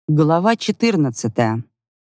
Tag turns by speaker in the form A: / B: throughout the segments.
A: Глава 14.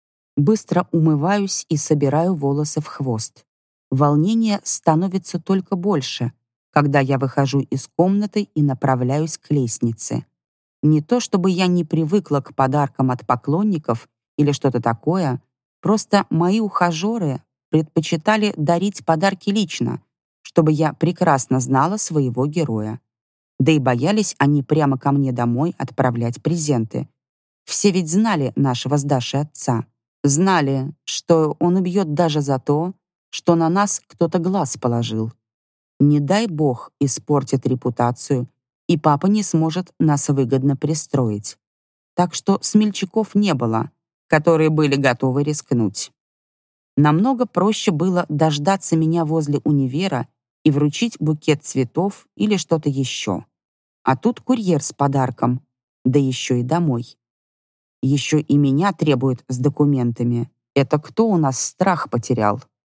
A: Быстро умываюсь и собираю волосы в хвост. Волнение становится только больше, когда я выхожу из комнаты и направляюсь к лестнице. Не то чтобы я не привыкла к подаркам от поклонников или что-то такое, просто мои ухажеры предпочитали дарить подарки лично, чтобы я прекрасно знала своего героя. Да и боялись они прямо ко мне домой отправлять презенты. Все ведь знали нашего с Дашей отца. Знали, что он убьет даже за то, что на нас кто-то глаз положил. Не дай бог испортит репутацию, и папа не сможет нас выгодно пристроить. Так что смельчаков не было, которые были готовы рискнуть. Намного проще было дождаться меня возле универа и вручить букет цветов или что-то еще. А тут курьер с подарком, да еще и домой. Еще и меня требуют с документами. Это кто у нас страх потерял?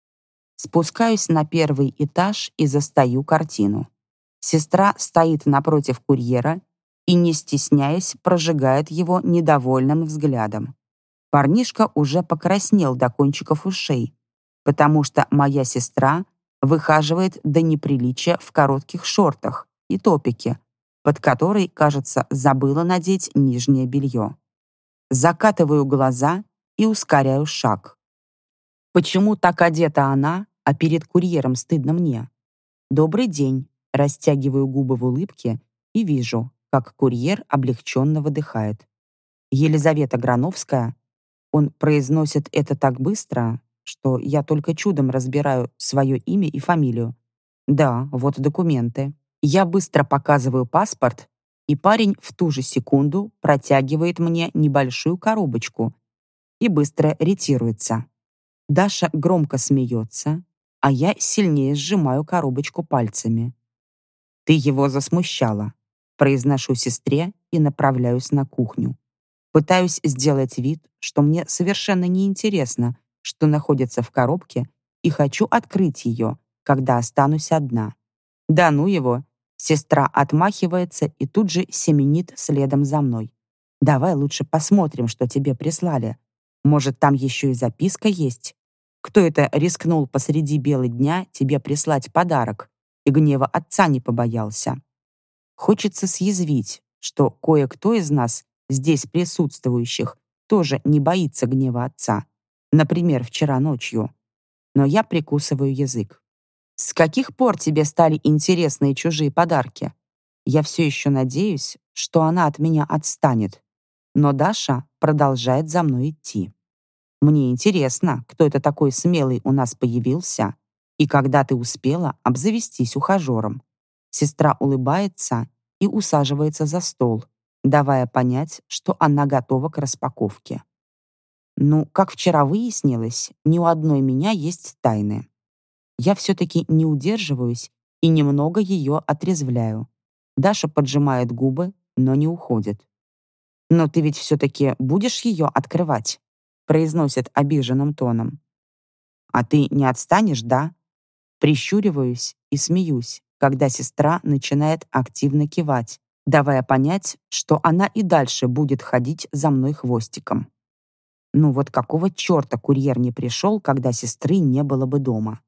A: Спускаюсь на первый этаж и застаю картину. Сестра стоит напротив курьера и, не стесняясь, прожигает его недовольным взглядом. Парнишка уже покраснел до кончиков ушей, потому что моя сестра выхаживает до неприличия в коротких шортах и топике, под который, кажется, забыла надеть нижнее белье. Закатываю глаза и ускоряю шаг. Почему так одета она, а перед курьером стыдно мне? «Добрый день», растягиваю губы в улыбке и вижу, как курьер облегченно выдыхает. Елизавета Грановская. Он произносит это так быстро, что я только чудом разбираю свое имя и фамилию. Да, вот документы. Я быстро показываю паспорт, и парень в ту же секунду протягивает мне небольшую коробочку и быстро ретируется. Даша громко смеется, а я сильнее сжимаю коробочку пальцами. «Ты его засмущала», произношу сестре и направляюсь на кухню. Пытаюсь сделать вид, что мне совершенно неинтересно, что находится в коробке, и хочу открыть ее, когда останусь одна. Да ну его. Сестра отмахивается и тут же семенит следом за мной. «Давай лучше посмотрим, что тебе прислали. Может, там еще и записка есть? Кто это рискнул посреди бела дня тебе прислать подарок и гнева отца не побоялся?» Хочется съязвить, что кое-кто из нас, здесь присутствующих, тоже не боится гнева отца. Например, вчера ночью. Но я прикусываю язык. С каких пор тебе стали интересны чужие подарки? Я все еще надеюсь, что она от меня отстанет. Но Даша продолжает за мной идти. Мне интересно, кто это такой смелый у нас появился и когда ты успела обзавестись ухажером. Сестра улыбается и усаживается за стол, давая понять, что она готова к распаковке. Ну, как вчера выяснилось, ни у одной меня есть тайны. Я все-таки не удерживаюсь и немного ее отрезвляю. Даша поджимает губы, но не уходит. «Но ты ведь все-таки будешь ее открывать?» произносит обиженным тоном. «А ты не отстанешь, да?» Прищуриваюсь и смеюсь, когда сестра начинает активно кивать, давая понять, что она и дальше будет ходить за мной хвостиком. Ну вот какого черта курьер не пришел, когда сестры не было бы дома?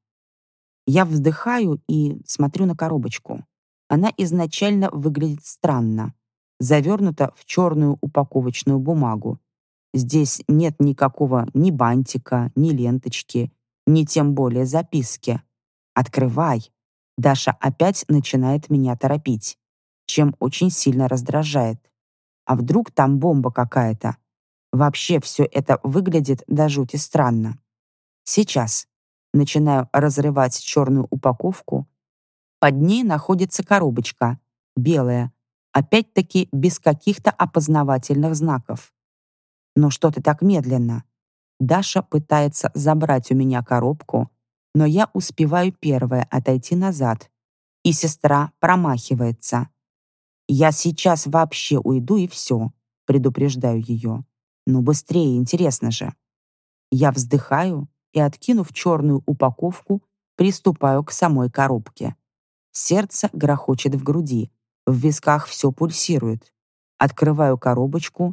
A: Я вздыхаю и смотрю на коробочку. Она изначально выглядит странно. Завернута в черную упаковочную бумагу. Здесь нет никакого ни бантика, ни ленточки, ни тем более записки. «Открывай!» Даша опять начинает меня торопить, чем очень сильно раздражает. А вдруг там бомба какая-то? Вообще все это выглядит до жути странно. Сейчас. Начинаю разрывать черную упаковку. Под ней находится коробочка, белая, опять-таки без каких-то опознавательных знаков. Но что ты так медленно? Даша пытается забрать у меня коробку, но я успеваю первая отойти назад, и сестра промахивается. «Я сейчас вообще уйду и все», предупреждаю ее. «Ну быстрее, интересно же». Я вздыхаю и, откинув черную упаковку, приступаю к самой коробке. Сердце грохочет в груди, в висках все пульсирует. Открываю коробочку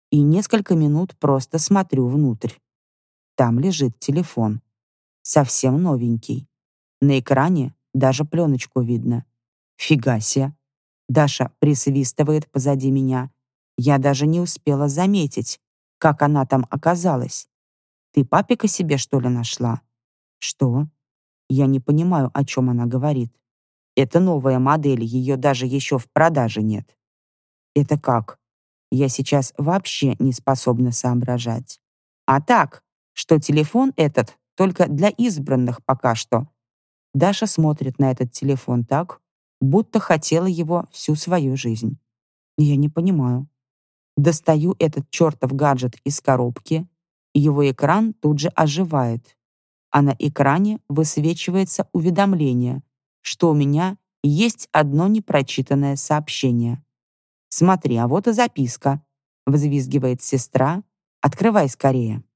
A: и несколько минут просто смотрю внутрь. Там лежит телефон. Совсем новенький. На экране даже пленочку видно. Фига себе. Даша присвистывает позади меня. Я даже не успела заметить, как она там оказалась. Ты папика себе, что ли, нашла? Что? Я не понимаю, о чем она говорит. Это новая модель, ее даже еще в продаже нет. Это как? Я сейчас вообще не способна соображать. А так, что телефон этот только для избранных пока что. Даша смотрит на этот телефон так, будто хотела его всю свою жизнь. Я не понимаю. Достаю этот чертов гаджет из коробки, и его экран тут же оживает. А на экране высвечивается уведомление, что у меня есть одно непрочитанное сообщение. «Смотри, а вот и записка», — взвизгивает сестра. «Открывай скорее».